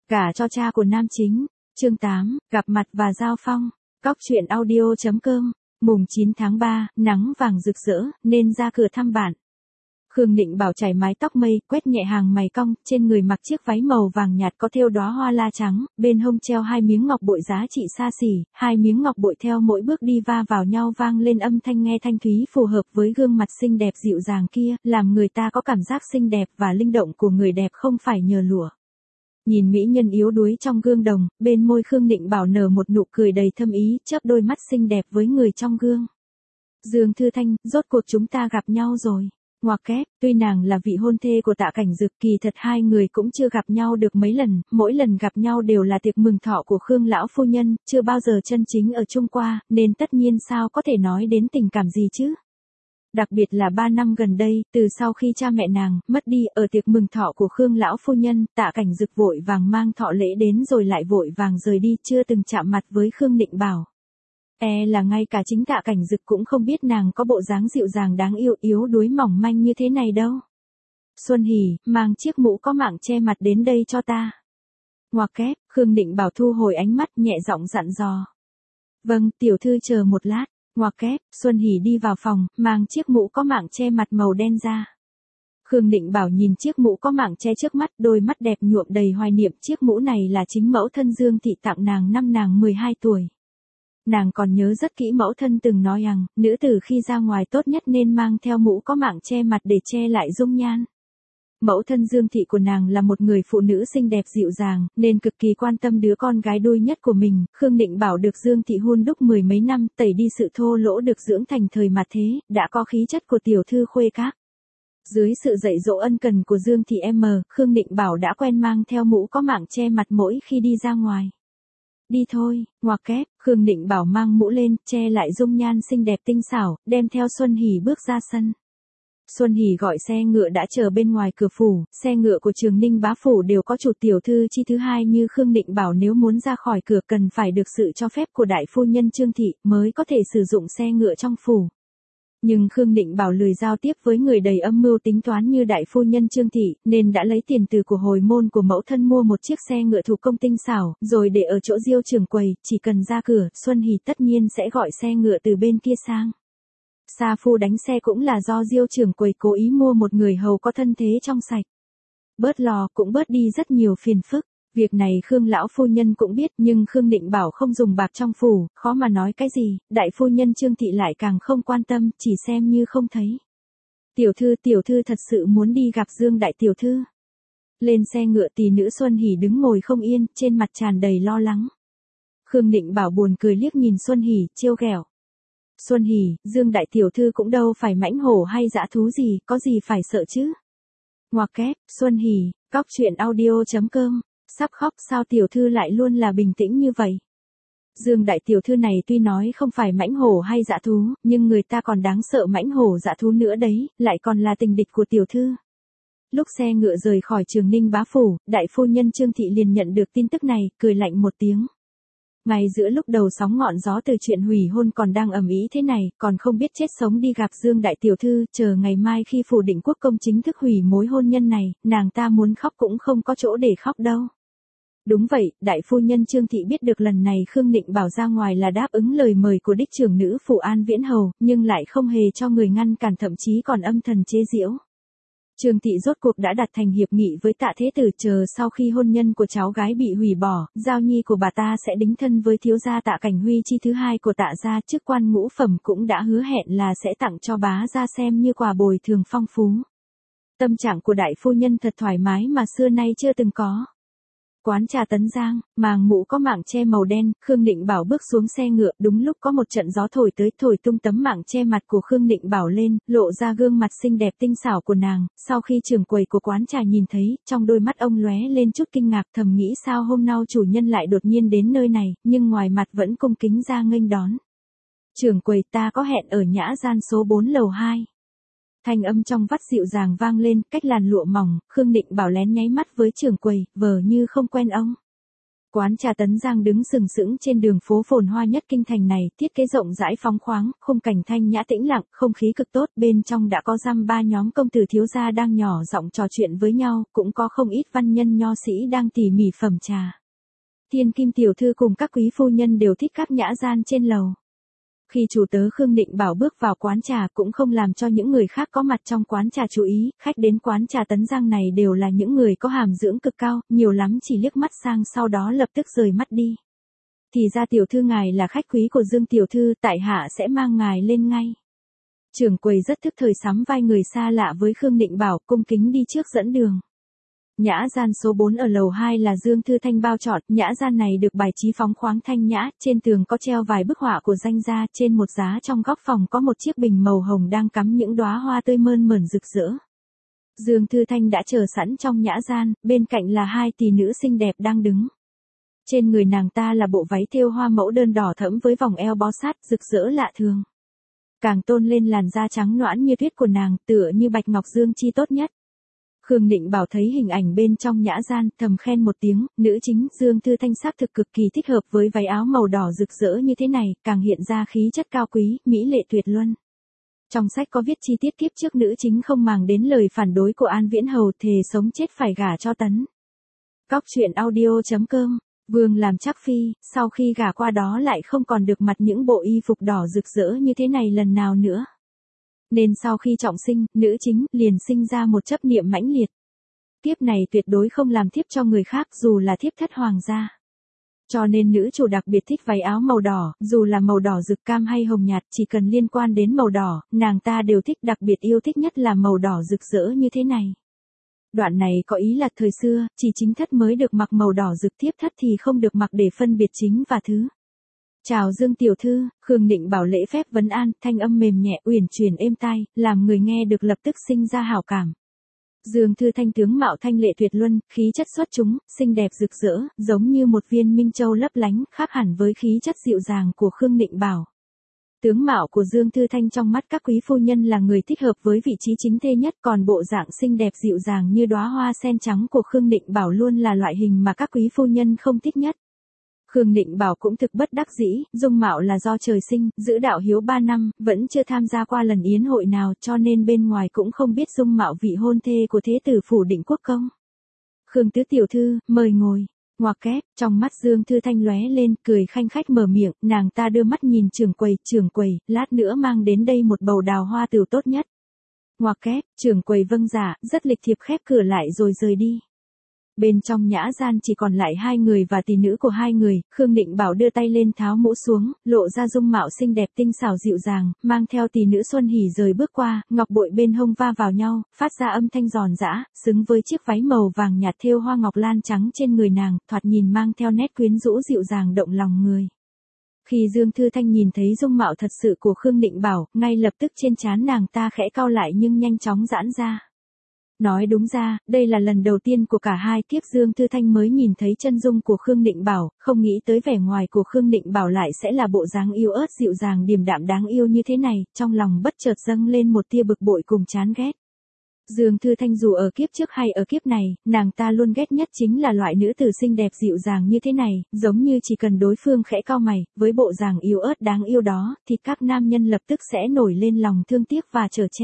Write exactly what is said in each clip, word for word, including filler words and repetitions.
Gả cho cha của nam chính. Chương tám, gặp mặt và giao phong. Cóc truyện audio chấm com. Mùng chín tháng ba, nắng vàng rực rỡ, nên ra cửa thăm bạn. Khương Định Bảo chải mái tóc mây, quét nhẹ hàng mày cong, trên người mặc chiếc váy màu vàng nhạt có thêu đóa hoa la trắng, bên hông treo hai miếng ngọc bội giá trị xa xỉ, hai miếng ngọc bội theo mỗi bước đi va vào nhau vang lên âm thanh nghe thanh thúy phù hợp với gương mặt xinh đẹp dịu dàng kia, làm người ta có cảm giác xinh đẹp và linh động của người đẹp không phải nhờ lụa. Nhìn mỹ nhân yếu đuối trong gương đồng, bên môi Khương Định Bảo nở một nụ cười đầy thâm ý, chớp đôi mắt xinh đẹp với người trong gương. Dương Thư Thanh, rốt cuộc chúng ta gặp nhau rồi. Ngoặc kép, tuy nàng là vị hôn thê của Tạ Cảnh Dực, kỳ thật hai người cũng chưa gặp nhau được mấy lần, mỗi lần gặp nhau đều là tiệc mừng thọ của Khương lão phu nhân, chưa bao giờ chân chính ở chung qua, nên tất nhiên sao có thể nói đến tình cảm gì chứ. Đặc biệt là ba năm gần đây, từ sau khi cha mẹ nàng mất đi, ở tiệc mừng thọ của Khương lão phu nhân, Tạ Cảnh Dực vội vàng mang thọ lễ đến rồi lại vội vàng rời đi, chưa từng chạm mặt với Khương Định Bảo. E là ngay cả chính Tạ Cảnh Dực cũng không biết nàng có bộ dáng dịu dàng đáng yêu yếu đuối mỏng manh như thế này đâu. Xuân Hỉ, mang chiếc mũ có mạng che mặt đến đây cho ta. Ngoặc kép, Khương Định Bảo thu hồi ánh mắt nhẹ giọng dặn dò. Vâng, tiểu thư chờ một lát. Ngoặc kép, Xuân Hỉ đi vào phòng, mang chiếc mũ có mạng che mặt màu đen ra. Khương Định Bảo nhìn chiếc mũ có mạng che trước mắt, đôi mắt đẹp nhuộm đầy hoài niệm, chiếc mũ này là chính mẫu thân Dương Thị tặng nàng năm nàng mười hai tuổi. Nàng còn nhớ rất kỹ mẫu thân từng nói rằng, nữ tử khi ra ngoài tốt nhất nên mang theo mũ có mạng che mặt để che lại dung nhan. Mẫu thân Dương Thị của nàng là một người phụ nữ xinh đẹp dịu dàng, nên cực kỳ quan tâm đứa con gái đuôi nhất của mình. Khương Định Bảo được Dương Thị hun đúc mười mấy năm, tẩy đi sự thô lỗ được dưỡng thành thời mặt thế, đã có khí chất của tiểu thư khuê các. Dưới sự dạy dỗ ân cần của Dương Thị em, Khương Định Bảo đã quen mang theo mũ có mạng che mặt mỗi khi đi ra ngoài. Đi thôi, ngoặc kép, Khương Định Bảo mang mũ lên, che lại dung nhan xinh đẹp tinh xảo, đem theo Xuân Hỉ bước ra sân. Xuân Hỉ gọi xe ngựa đã chờ bên ngoài cửa phủ, xe ngựa của Trường Ninh bá phủ đều có chủ tiểu thư chi thứ hai như Khương Định Bảo nếu muốn ra khỏi cửa cần phải được sự cho phép của đại phu nhân Trương Thị mới có thể sử dụng xe ngựa trong phủ. Nhưng Khương Định Bảo lười giao tiếp với người đầy âm mưu tính toán như đại phu nhân Trương Thị, nên đã lấy tiền từ của hồi môn của mẫu thân mua một chiếc xe ngựa thủ công tinh xảo, rồi để ở chỗ Diêu Trường Quầy, chỉ cần ra cửa, Xuân Hỉ tất nhiên sẽ gọi xe ngựa từ bên kia sang. Sa phu đánh xe cũng là do Diêu Trường Quầy cố ý mua một người hầu có thân thế trong sạch. Bớt lo cũng bớt đi rất nhiều phiền phức. Việc này Khương lão phu nhân cũng biết, nhưng Khương Định Bảo không dùng bạc trong phủ, khó mà nói cái gì, đại phu nhân Trương Thị lại càng không quan tâm, chỉ xem như không thấy. Tiểu thư, tiểu thư thật sự muốn đi gặp Dương đại tiểu thư. Lên xe ngựa tỷ nữ Xuân Hỉ đứng ngồi không yên, trên mặt tràn đầy lo lắng. Khương Định Bảo buồn cười liếc nhìn Xuân Hỉ, trêu ghẹo. Xuân Hỉ, Dương đại tiểu thư cũng đâu phải mãnh hổ hay dã thú gì, có gì phải sợ chứ. Ngoặc kép, Xuân Hỉ, cóc truyện audio chấm com. Sắp khóc sao tiểu thư lại luôn là bình tĩnh như vậy. Dương đại tiểu thư này tuy nói không phải mãnh hổ hay dã thú, nhưng người ta còn đáng sợ mãnh hổ dã thú nữa đấy, lại còn là tình địch của tiểu thư. Lúc xe ngựa rời khỏi Trường Ninh bá phủ, đại phu nhân Trương Thị liền nhận được tin tức này, cười lạnh một tiếng. Ngay giữa lúc đầu sóng ngọn gió từ chuyện hủy hôn còn đang ầm ĩ thế này, còn không biết chết sống đi gặp Dương đại tiểu thư, chờ ngày mai khi phủ Định Quốc công chính thức hủy mối hôn nhân này, nàng ta muốn khóc cũng không có chỗ để khóc đâu. Đúng vậy, đại phu nhân Trương Thị biết được lần này Khương Định Bảo ra ngoài là đáp ứng lời mời của đích trưởng nữ phủ An Viễn Hầu, nhưng lại không hề cho người ngăn cản, thậm chí còn âm thầm chế giễu. Trương Thị rốt cuộc đã đặt thành hiệp nghị với Tạ Thế Tử, chờ sau khi hôn nhân của cháu gái bị hủy bỏ, giao nhi của bà ta sẽ đính thân với thiếu gia Tạ Cảnh Huy chi thứ hai của Tạ gia, chức quan ngũ phẩm cũng đã hứa hẹn là sẽ tặng cho bá gia xem như quà bồi thường phong phú. Tâm trạng của đại phu nhân thật thoải mái mà xưa nay chưa từng có. Quán trà Tấn Giang, màng mũ có mạng che màu đen, Khương Định Bảo bước xuống xe ngựa, đúng lúc có một trận gió thổi tới, thổi tung tấm mạng che mặt của Khương Định Bảo lên, lộ ra gương mặt xinh đẹp tinh xảo của nàng. Sau khi trưởng quầy của quán trà nhìn thấy, trong đôi mắt ông lóe lên chút kinh ngạc, thầm nghĩ sao hôm nay chủ nhân lại đột nhiên đến nơi này, nhưng ngoài mặt vẫn cung kính ra nghênh đón. Trưởng quầy, ta có hẹn ở nhã gian số bốn lầu hai. Thanh âm trong vắt dịu dàng vang lên, cách làn lụa mỏng, Khương Định Bảo lén nháy mắt với trưởng quầy, vờ như không quen ông. Quán trà Tấn Giang đứng sừng sững trên đường phố phồn hoa nhất kinh thành này, thiết kế rộng rãi phóng khoáng, khung cảnh thanh nhã tĩnh lặng, không khí cực tốt, bên trong đã có dăm ba nhóm công tử thiếu gia đang nhỏ giọng trò chuyện với nhau, cũng có không ít văn nhân nho sĩ đang tỉ mỉ phẩm trà. Thiên Kim tiểu thư cùng các quý phu nhân đều thích các nhã gian trên lầu. Khi chủ tớ Khương Định Bảo bước vào quán trà cũng không làm cho những người khác có mặt trong quán trà chú ý, khách đến quán trà Tấn Giang này đều là những người có hàm dưỡng cực cao, nhiều lắm chỉ liếc mắt sang sau đó lập tức rời mắt đi. Thì ra tiểu thư ngài là khách quý của Dương tiểu thư, tại hạ sẽ mang ngài lên ngay. Trưởng quầy rất thức thời sắm vai người xa lạ với Khương Định Bảo, cung kính đi trước dẫn đường. Nhã gian số bốn ở lầu hai là Dương Thư Thanh bao chọn, nhã gian này được bài trí phóng khoáng thanh nhã, trên tường có treo vài bức họa của danh gia, trên một giá trong góc phòng có một chiếc bình màu hồng đang cắm những đóa hoa tươi mơn mởn rực rỡ. Dương Thư Thanh đã chờ sẵn trong nhã gian, bên cạnh là hai tỷ nữ xinh đẹp đang đứng. Trên người nàng ta là bộ váy thêu hoa mẫu đơn đỏ thẫm với vòng eo bó sát, rực rỡ lạ thường. Càng tôn lên làn da trắng nõn như tuyết của nàng, tựa như bạch ngọc dương chi tốt nhất. Khương Định Bảo thấy hình ảnh bên trong nhã gian, thầm khen một tiếng, nữ chính Dương Thư Thanh xác thực cực kỳ thích hợp với váy áo màu đỏ rực rỡ như thế này, càng hiện ra khí chất cao quý, mỹ lệ tuyệt luân. Trong sách có viết chi tiết kiếp trước nữ chính không màng đến lời phản đối của An Viễn Hầu, thề sống chết phải gả cho Tấn. Cóc truyện audio chấm com, Vương làm chắc phi, sau khi gả qua đó lại không còn được mặc những bộ y phục đỏ rực rỡ như thế này lần nào nữa. Nên sau khi trọng sinh, nữ chính liền sinh ra một chấp niệm mãnh liệt. Thiếp này tuyệt đối không làm thiếp cho người khác dù là thiếp thất hoàng gia. Cho nên nữ chủ đặc biệt thích váy áo màu đỏ, dù là màu đỏ rực cam hay hồng nhạt, chỉ cần liên quan đến màu đỏ, nàng ta đều thích, đặc biệt yêu thích nhất là màu đỏ rực rỡ như thế này. Đoạn này có ý là thời xưa, chỉ chính thất mới được mặc màu đỏ rực, thiếp thất thì không được mặc để phân biệt chính và thứ. Chào Dương tiểu thư, Khương Định Bảo lễ phép vấn an, thanh âm mềm nhẹ uyển chuyển êm tai, làm người nghe được lập tức sinh ra hảo cảm. Dương Thư Thanh tướng mạo thanh lệ tuyệt luân, khí chất xuất chúng, xinh đẹp rực rỡ, giống như một viên minh châu lấp lánh, khác hẳn với khí chất dịu dàng của Khương Định Bảo. Tướng mạo của Dương Thư Thanh trong mắt các quý phu nhân là người thích hợp với vị trí chính thê nhất, còn bộ dạng xinh đẹp dịu dàng như đóa hoa sen trắng của Khương Định Bảo luôn là loại hình mà các quý phu nhân không thích nhất. Khương Định Bảo cũng thực bất đắc dĩ, dung mạo là do trời sinh, giữ đạo hiếu ba năm, vẫn chưa tham gia qua lần yến hội nào cho nên bên ngoài cũng không biết dung mạo vị hôn thê của thế tử phủ Định Quốc công. Khương tứ tiểu thư, mời ngồi. Ngoặc kép, trong mắt Dương Thư Thanh lóe lên, cười khanh khách mở miệng, nàng ta đưa mắt nhìn trưởng quầy, trưởng quầy, lát nữa mang đến đây một bầu đào hoa tửu tốt nhất. Ngoặc kép, trưởng quầy vâng dạ, rất lịch thiệp khép cửa lại rồi rời đi. Bên trong nhã gian chỉ còn lại hai người và tỷ nữ của hai người, Khương Định Bảo đưa tay lên tháo mũ xuống, lộ ra dung mạo xinh đẹp tinh xảo dịu dàng, mang theo tỷ nữ Xuân Hỉ rời bước qua, ngọc bội bên hông va vào nhau, phát ra âm thanh giòn giã, xứng với chiếc váy màu vàng nhạt thêu hoa ngọc lan trắng trên người nàng, thoạt nhìn mang theo nét quyến rũ dịu dàng động lòng người. Khi Dương Thư Thanh nhìn thấy dung mạo thật sự của Khương Định Bảo, ngay lập tức trên trán nàng ta khẽ cau lại nhưng nhanh chóng giãn ra. Nói đúng ra, đây là lần đầu tiên của cả hai kiếp Dương Thư Thanh mới nhìn thấy chân dung của Khương Định Bảo, không nghĩ tới vẻ ngoài của Khương Định Bảo lại sẽ là bộ dáng yêu ớt dịu dàng điềm đạm đáng yêu như thế này, trong lòng bất chợt dâng lên một tia bực bội cùng chán ghét. Dương Thư Thanh dù ở kiếp trước hay ở kiếp này, nàng ta luôn ghét nhất chính là loại nữ tử xinh đẹp dịu dàng như thế này, giống như chỉ cần đối phương khẽ cau mày, với bộ dáng yêu ớt đáng yêu đó, thì các nam nhân lập tức sẽ nổi lên lòng thương tiếc và chở che.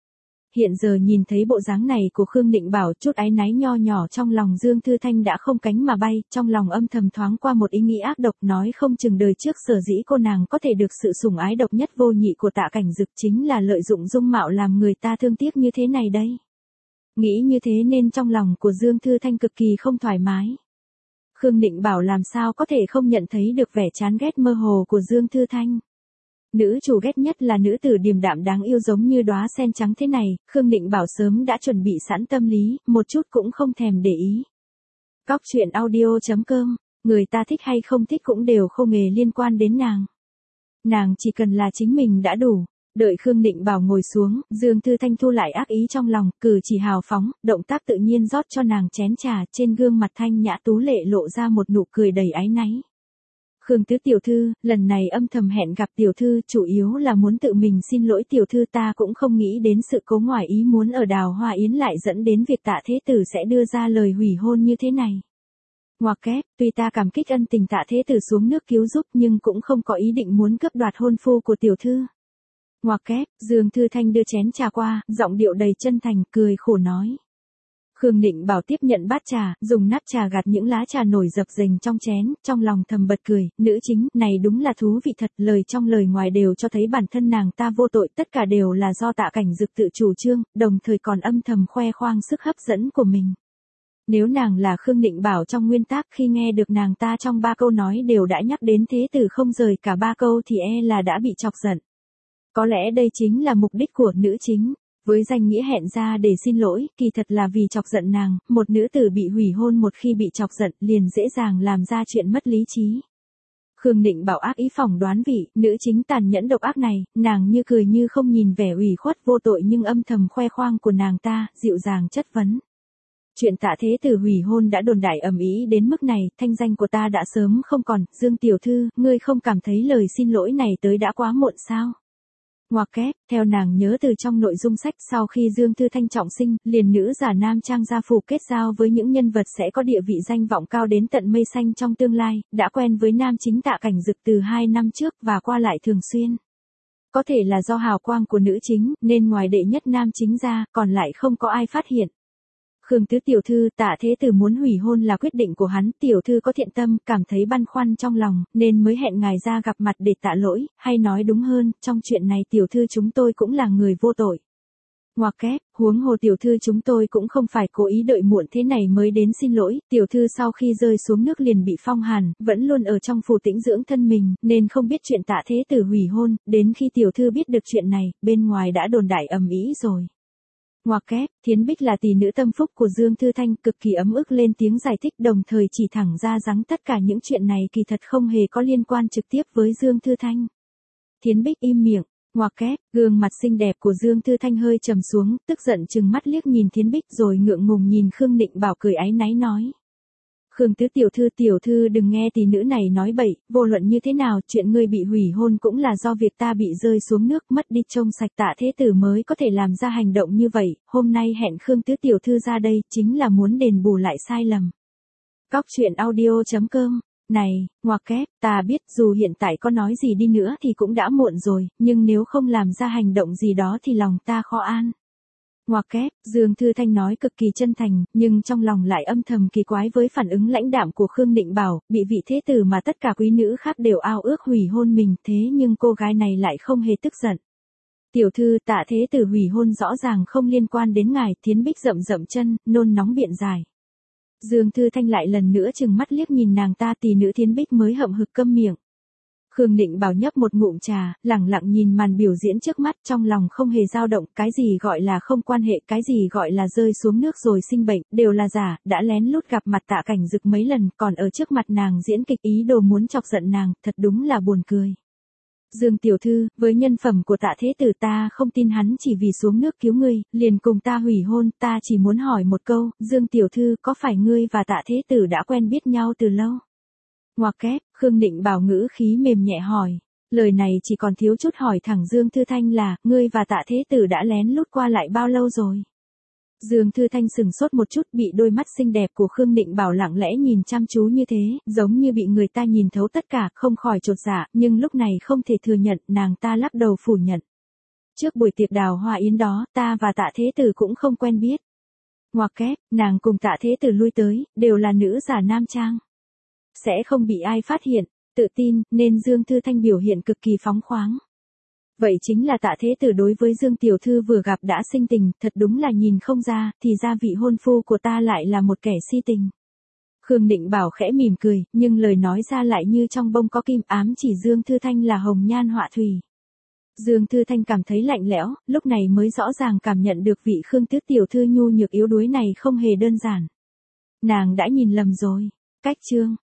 Hiện giờ nhìn thấy bộ dáng này của Khương Định Bảo, chút áy náy nho nhỏ trong lòng Dương Thư Thanh đã không cánh mà bay, trong lòng âm thầm thoáng qua một ý nghĩ ác độc, nói không chừng đời trước sở dĩ cô nàng có thể được sự sủng ái độc nhất vô nhị của Tạ Cảnh Dực chính là lợi dụng dung mạo làm người ta thương tiếc như thế này đây. Nghĩ như thế nên trong lòng của Dương Thư Thanh cực kỳ không thoải mái. Khương Định Bảo làm sao có thể không nhận thấy được vẻ chán ghét mơ hồ của Dương Thư Thanh. Nữ chủ ghét nhất là nữ tử điềm đạm đáng yêu giống như đóa sen trắng thế này, Khương Định Bảo sớm đã chuẩn bị sẵn tâm lý, một chút cũng không thèm để ý. Cóc truyện audio chấm com, người ta thích hay không thích cũng đều không hề liên quan đến nàng. Nàng chỉ cần là chính mình đã đủ. Đợi Khương Định Bảo ngồi xuống, Dương Thư Thanh thu lại ác ý trong lòng, cử chỉ hào phóng, động tác tự nhiên rót cho nàng chén trà, trên gương mặt thanh nhã tú lệ lộ ra một nụ cười đầy áy náy. Khương tứ tiểu thư, lần này âm thầm hẹn gặp tiểu thư, chủ yếu là muốn tự mình xin lỗi tiểu thư, ta cũng không nghĩ đến sự cố ngoài ý muốn ở Đào Hoa Yến lại dẫn đến việc Tạ thế tử sẽ đưa ra lời hủy hôn như thế này. Ngoặc kép, tuy ta cảm kích ân tình Tạ Thế Tử xuống nước cứu giúp nhưng cũng không có ý định muốn cướp đoạt hôn phu của tiểu thư. Ngoặc kép, Dương Thư Thanh đưa chén trà qua, giọng điệu đầy chân thành, cười khổ nói. Khương Định Bảo tiếp nhận bát trà, dùng nắp trà gạt những lá trà nổi dập dềnh trong chén, trong lòng thầm bật cười, nữ chính, này đúng là thú vị thật, lời trong lời ngoài đều cho thấy bản thân nàng ta vô tội, tất cả đều là do Tạ Cảnh Dực tự chủ trương, đồng thời còn âm thầm khoe khoang sức hấp dẫn của mình. Nếu nàng là Khương Định Bảo trong nguyên tác khi nghe được nàng ta trong ba câu nói đều đã nhắc đến thế tử không rời cả ba câu thì e là đã bị chọc giận. Có lẽ đây chính là mục đích của nữ chính. Với danh nghĩa hẹn ra để xin lỗi, kỳ thật là vì chọc giận nàng, một nữ tử bị hủy hôn một khi bị chọc giận liền dễ dàng làm ra chuyện mất lý trí. Khương Định Bảo ác ý phỏng đoán vị, nữ chính tàn nhẫn độc ác này, nàng như cười như không nhìn vẻ ủy khuất vô tội nhưng âm thầm khoe khoang của nàng ta, dịu dàng chất vấn. Chuyện Tạ Thế Tử hủy hôn đã đồn đại ầm ĩ đến mức này, thanh danh của ta đã sớm không còn, Dương tiểu thư, ngươi không cảm thấy lời xin lỗi này tới đã quá muộn sao? Ngoặc kép, theo nàng nhớ từ trong nội dung sách sau khi Dương Thư Thanh trọng sinh, liền nữ giả nam trang gia phủ kết giao với những nhân vật sẽ có địa vị danh vọng cao đến tận mây xanh trong tương lai, đã quen với nam chính Tạ Cảnh Dực từ hai năm trước và qua lại thường xuyên. Có thể là do hào quang của nữ chính, nên ngoài đệ nhất nam chính ra, còn lại không có ai phát hiện. Khương tứ tiểu thư, Tạ Thế Tử muốn hủy hôn là quyết định của hắn, tiểu thư có thiện tâm, cảm thấy băn khoăn trong lòng, nên mới hẹn ngài ra gặp mặt để tạ lỗi, hay nói đúng hơn, trong chuyện này tiểu thư chúng tôi cũng là người vô tội. Ngoặc kép, huống hồ tiểu thư chúng tôi cũng không phải cố ý đợi muộn thế này mới đến xin lỗi, tiểu thư sau khi rơi xuống nước liền bị phong hàn, vẫn luôn ở trong phủ tĩnh dưỡng thân mình, nên không biết chuyện Tạ Thế Tử hủy hôn, đến khi tiểu thư biết được chuyện này, bên ngoài đã đồn đại ầm ĩ rồi. Ngoặc kép, Thiến Bích là tỷ nữ tâm phúc của Dương Thư Thanh, cực kỳ ấm ức lên tiếng giải thích đồng thời chỉ thẳng ra rằng tất cả những chuyện này kỳ thật không hề có liên quan trực tiếp với Dương Thư Thanh. Thiến Bích im miệng, ngoặc kép, gương mặt xinh đẹp của Dương Thư Thanh hơi trầm xuống, tức giận trừng mắt liếc nhìn Thiến Bích rồi ngượng ngùng nhìn Khương Định Bảo cười áy náy nói. Khương tứ tiểu thư tiểu thư đừng nghe tỷ nữ này nói bậy, vô luận như thế nào chuyện ngươi bị hủy hôn cũng là do việc ta bị rơi xuống nước mất đi trông sạch Tạ Thế Tử mới có thể làm ra hành động như vậy, hôm nay hẹn Khương tứ tiểu thư ra đây chính là muốn đền bù lại sai lầm. Cóc truyện audio chấm com, này, ngoặc kép, ta biết dù hiện tại có nói gì đi nữa thì cũng đã muộn rồi, nhưng nếu không làm ra hành động gì đó thì lòng ta khó an. Ngoặc kép, Dương Thư Thanh nói cực kỳ chân thành, nhưng trong lòng lại âm thầm kỳ quái với phản ứng lãnh đạm của Khương Định Bảo, bị vị thế tử mà tất cả quý nữ khác đều ao ước hủy hôn mình, thế nhưng cô gái này lại không hề tức giận. Tiểu thư, Tạ Thế Tử hủy hôn rõ ràng không liên quan đến ngài, Thiến Bích rậm rậm chân, nôn nóng biện giải. Dương Thư Thanh lại lần nữa trừng mắt liếc nhìn nàng ta, tỷ nữ Thiến Bích mới hậm hực câm miệng. Khương Định Bảo nhấp một ngụm trà, lẳng lặng nhìn màn biểu diễn trước mắt, trong lòng không hề dao động, cái gì gọi là không quan hệ, cái gì gọi là rơi xuống nước rồi sinh bệnh, đều là giả, đã lén lút gặp mặt Tạ Cảnh Dực mấy lần, còn ở trước mặt nàng diễn kịch ý đồ muốn chọc giận nàng, thật đúng là buồn cười. Dương tiểu thư, với nhân phẩm của Tạ Thế Tử ta không tin hắn chỉ vì xuống nước cứu ngươi, liền cùng ta hủy hôn, ta chỉ muốn hỏi một câu, Dương tiểu thư, có phải ngươi và Tạ Thế Tử đã quen biết nhau từ lâu? Ngoặc kép, Khương Định Bảo ngữ khí mềm nhẹ hỏi. Lời này chỉ còn thiếu chút hỏi thẳng Dương Thư Thanh là, ngươi và Tạ Thế Tử đã lén lút qua lại bao lâu rồi? Dương Thư Thanh sừng sốt một chút, bị đôi mắt xinh đẹp của Khương Định Bảo lặng lẽ nhìn chăm chú như thế, giống như bị người ta nhìn thấu tất cả, không khỏi chột dạ, nhưng lúc này không thể thừa nhận, nàng ta lắc đầu phủ nhận. Trước buổi tiệc đào hoa yến đó, ta và Tạ Thế Tử cũng không quen biết. Ngoặc kép, nàng cùng Tạ Thế Tử lui tới, đều là nữ giả nam trang. Sẽ không bị ai phát hiện, tự tin, nên Dương Thư Thanh biểu hiện cực kỳ phóng khoáng. Vậy chính là Tạ Thế Tử đối với Dương tiểu thư vừa gặp đã sinh tình, thật đúng là nhìn không ra, thì ra vị hôn phu của ta lại là một kẻ si tình. Khương Định Bảo khẽ mỉm cười, nhưng lời nói ra lại như trong bông có kim, ám chỉ Dương Thư Thanh là hồng nhan họa thủy. Dương Thư Thanh cảm thấy lạnh lẽo, lúc này mới rõ ràng cảm nhận được vị Khương tứ tiểu thư nhu nhược yếu đuối này không hề đơn giản. Nàng đã nhìn lầm rồi. Cách chương